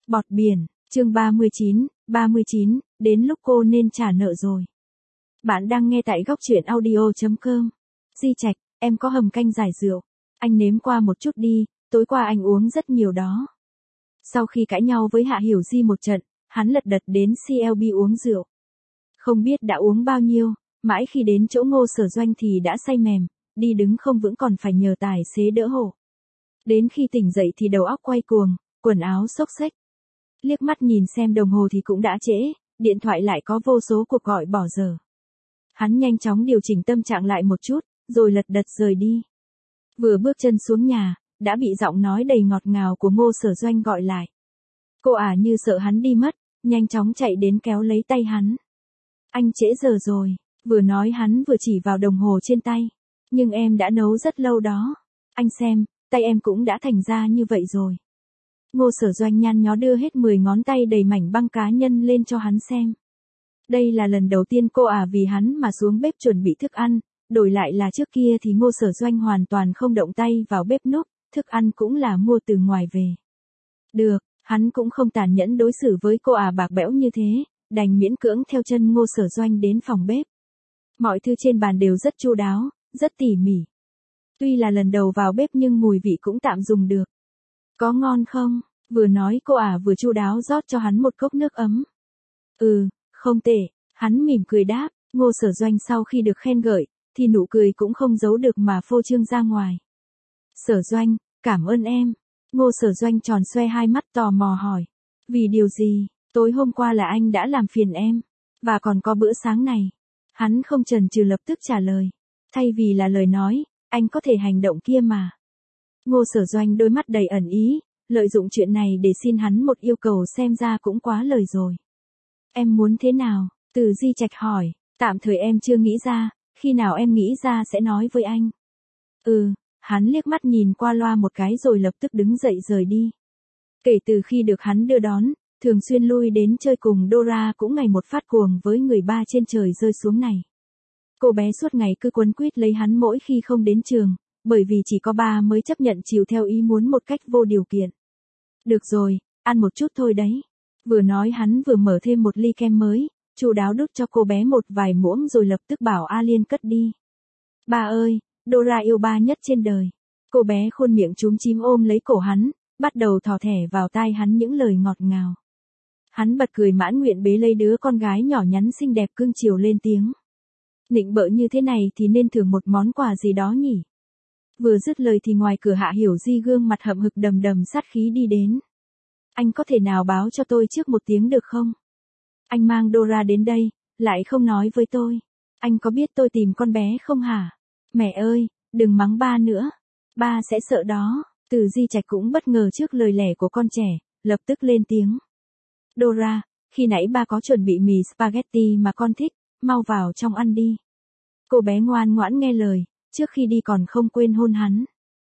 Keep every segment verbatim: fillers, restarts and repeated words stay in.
Bọt biển, chương ba mươi chín, ba mươi chín, đến lúc cô nên trả nợ rồi. Bạn đang nghe tại góc truyện audio chấm com. Di Trạch, em có hầm canh giải rượu. Anh nếm qua một chút đi, tối qua anh uống rất nhiều đó. Sau khi cãi nhau với Hạ Hiểu Di một trận, hắn lật đật đến xê lờ bê uống rượu. Không biết đã uống bao nhiêu, mãi khi đến chỗ Ngô Sở Doanh thì đã say mềm, đi đứng không vững còn phải nhờ tài xế đỡ hộ. Đến khi tỉnh dậy thì đầu óc quay cuồng, quần áo xốc xếch. Liếc mắt nhìn xem đồng hồ thì cũng đã trễ, điện thoại lại có vô số cuộc gọi bỏ giờ. Hắn nhanh chóng điều chỉnh tâm trạng lại một chút, rồi lật đật rời đi. Vừa bước chân xuống nhà, đã bị giọng nói đầy ngọt ngào của Ngô Sở Doanh gọi lại. Cô ả như sợ hắn đi mất, nhanh chóng chạy đến kéo lấy tay hắn. Anh trễ giờ rồi, vừa nói hắn vừa chỉ vào đồng hồ trên tay. Nhưng em đã nấu rất lâu đó. Anh xem, tay em cũng đã thành ra như vậy rồi. Ngô Sở Doanh nhăn nhó đưa hết mười ngón tay đầy mảnh băng cá nhân lên cho hắn xem. Đây là lần đầu tiên cô ả vì hắn mà xuống bếp chuẩn bị thức ăn, đổi lại là trước kia thì Ngô Sở Doanh hoàn toàn không động tay vào bếp núc, thức ăn cũng là mua từ ngoài về. Được, hắn cũng không tàn nhẫn đối xử với cô ả bạc bẽo như thế, đành miễn cưỡng theo chân Ngô Sở Doanh đến phòng bếp. Mọi thứ trên bàn đều rất chu đáo, rất tỉ mỉ. Tuy là lần đầu vào bếp nhưng mùi vị cũng tạm dùng được. Có ngon không? Vừa nói cô ả vừa chu đáo rót cho hắn một cốc nước ấm. Ừ, không tệ, hắn mỉm cười đáp. Ngô Sở Doanh sau khi được khen ngợi, thì nụ cười cũng không giấu được mà phô trương ra ngoài. Sở Doanh, cảm ơn em. Ngô Sở Doanh tròn xoe hai mắt tò mò hỏi. Vì điều gì? Tối hôm qua là anh đã làm phiền em. Và còn có bữa sáng này. Hắn không chần chừ lập tức trả lời. Thay vì là lời nói, anh có thể hành động kia mà. Ngô Sở Doanh đôi mắt đầy ẩn ý, lợi dụng chuyện này để xin hắn một yêu cầu xem ra cũng quá lời rồi. Em muốn thế nào? Từ Di Trạch hỏi, tạm thời em chưa nghĩ ra, khi nào em nghĩ ra sẽ nói với anh. Ừ, hắn liếc mắt nhìn qua loa một cái rồi lập tức đứng dậy rời đi. Kể từ khi được hắn đưa đón, thường xuyên lui đến chơi cùng Dora cũng ngày một phát cuồng với người ba trên trời rơi xuống này. Cô bé suốt ngày cứ quấn quýt lấy hắn mỗi khi không đến trường, bởi vì chỉ có ba mới chấp nhận chiều theo ý muốn một cách vô điều kiện. Được rồi, ăn một chút thôi đấy. Vừa nói hắn vừa mở thêm một ly kem mới, chu đáo đút cho cô bé một vài muỗng rồi lập tức bảo A Liên cất đi. Ba ơi, Dora yêu ba nhất trên đời. Cô bé khuôn miệng chúm chím ôm lấy cổ hắn, bắt đầu thò thẻ vào tai hắn những lời ngọt ngào. Hắn bật cười mãn nguyện bế lấy đứa con gái nhỏ nhắn xinh đẹp cưng chiều lên tiếng. Nịnh bợ như thế này thì nên thưởng một món quà gì đó nhỉ? Vừa dứt lời thì ngoài cửa Hạ Hiểu Di gương mặt hậm hực đầm đầm sát khí đi đến. Anh có thể nào báo cho tôi trước một tiếng được không? Anh mang Dora đến đây, lại không nói với tôi. Anh có biết tôi tìm con bé không hả? Mẹ ơi, đừng mắng ba nữa. Ba sẽ sợ đó. Từ Di Trạch cũng bất ngờ trước lời lẽ của con trẻ, lập tức lên tiếng. Dora, khi nãy ba có chuẩn bị mì spaghetti mà con thích, mau vào trong ăn đi. Cô bé ngoan ngoãn nghe lời, trước khi đi còn không quên hôn hắn.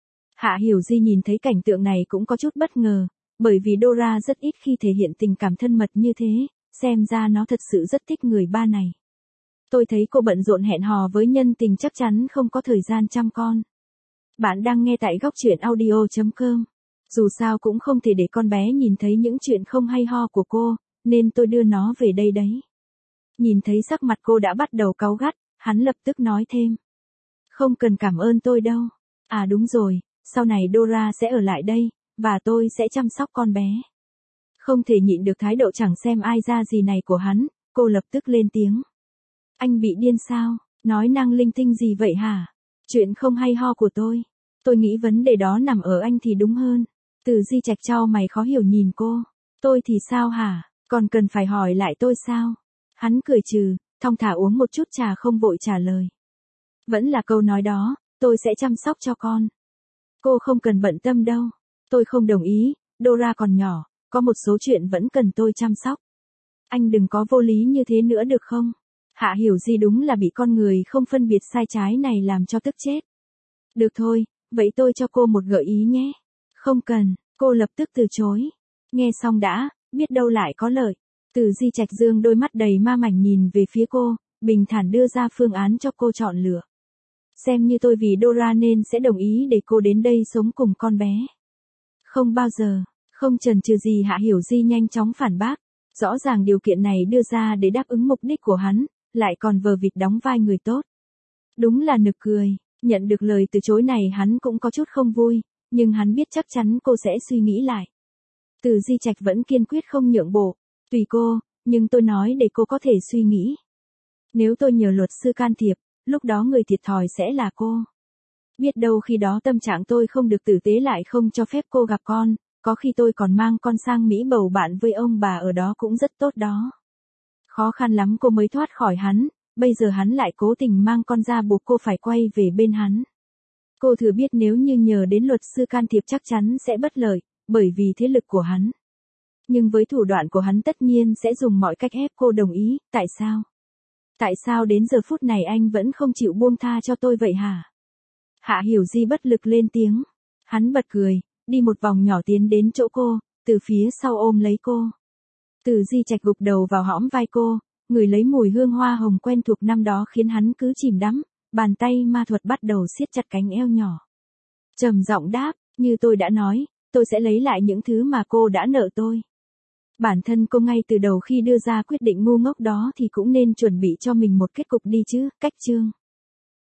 Hạ Hiểu Di nhìn thấy cảnh tượng này cũng có chút bất ngờ, bởi vì Dora rất ít khi thể hiện tình cảm thân mật như thế, xem ra nó thật sự rất thích người ba này. Tôi thấy cô bận rộn hẹn hò với nhân tình chắc chắn không có thời gian chăm con. Bạn đang nghe tại góc truyện audio chấm com. Dù sao cũng không thể để con bé nhìn thấy những chuyện không hay ho của cô, nên tôi đưa nó về đây đấy. Nhìn thấy sắc mặt cô đã bắt đầu cáu gắt, hắn lập tức nói thêm. Không cần cảm ơn tôi đâu. À đúng rồi, sau này Dora sẽ ở lại đây, và tôi sẽ chăm sóc con bé. Không thể nhịn được thái độ chẳng xem ai ra gì này của hắn, cô lập tức lên tiếng. Anh bị điên sao? Nói năng linh tinh gì vậy hả? Chuyện không hay ho của tôi. Tôi nghĩ vấn đề đó nằm ở anh thì đúng hơn. Từ Di Trạch trao mày khó hiểu nhìn cô. Tôi thì sao hả? Còn cần phải hỏi lại tôi sao? Hắn cười trừ, thong thả uống một chút trà không vội trả lời. Vẫn là câu nói đó, tôi sẽ chăm sóc cho con. Cô không cần bận tâm đâu. Tôi không đồng ý, Dora còn nhỏ, có một số chuyện vẫn cần tôi chăm sóc. Anh đừng có vô lý như thế nữa được không? Hạ Hiểu Di đúng là bị con người không phân biệt sai trái này làm cho tức chết. Được thôi, vậy tôi cho cô một gợi ý nhé. Không cần, cô lập tức từ chối. Nghe xong đã, biết đâu lại có lợi. Từ Di Trạch dương đôi mắt đầy ma mảnh nhìn về phía cô, bình thản đưa ra phương án cho cô chọn lựa. Xem như tôi vì Dora nên sẽ đồng ý để cô đến đây sống cùng con bé. Không bao giờ, Không chần chừ gì Hạ Hiểu Di nhanh chóng phản bác. Rõ ràng điều kiện này đưa ra để đáp ứng mục đích của hắn, lại còn vờ vịt đóng vai người tốt. Đúng là nực cười, nhận được lời từ chối này hắn cũng có chút không vui, nhưng hắn biết chắc chắn cô sẽ suy nghĩ lại. Từ Di Trạch vẫn kiên quyết không nhượng bộ, tùy cô, nhưng tôi nói để cô có thể suy nghĩ. Nếu tôi nhờ luật sư can thiệp, lúc đó người thiệt thòi sẽ là cô. Biết đâu khi đó tâm trạng tôi không được tử tế lại không cho phép cô gặp con, có khi tôi còn mang con sang Mỹ bầu bạn với ông bà ở đó cũng rất tốt đó. Khó khăn lắm cô mới thoát khỏi hắn, bây giờ hắn lại cố tình mang con ra buộc cô phải quay về bên hắn. Cô thừa biết nếu như nhờ đến luật sư can thiệp chắc chắn sẽ bất lợi, bởi vì thế lực của hắn. Nhưng với thủ đoạn của hắn tất nhiên sẽ dùng mọi cách ép cô đồng ý, tại sao? Tại sao đến giờ phút này anh vẫn không chịu buông tha cho tôi vậy hả? Hạ Hiểu Di bất lực lên tiếng. Hắn bật cười, đi một vòng nhỏ tiến đến chỗ cô, từ phía sau ôm lấy cô. Từ Di Trạch gục đầu vào hõm vai cô, người lấy mùi hương hoa hồng quen thuộc năm đó khiến hắn cứ chìm đắm, bàn tay ma thuật bắt đầu siết chặt cánh eo nhỏ. Trầm giọng đáp, như tôi đã nói, tôi sẽ lấy lại những thứ mà cô đã nợ tôi. Bản thân cô ngay từ đầu khi đưa ra quyết định ngu ngốc đó thì cũng nên chuẩn bị cho mình một kết cục đi chứ, cách chương.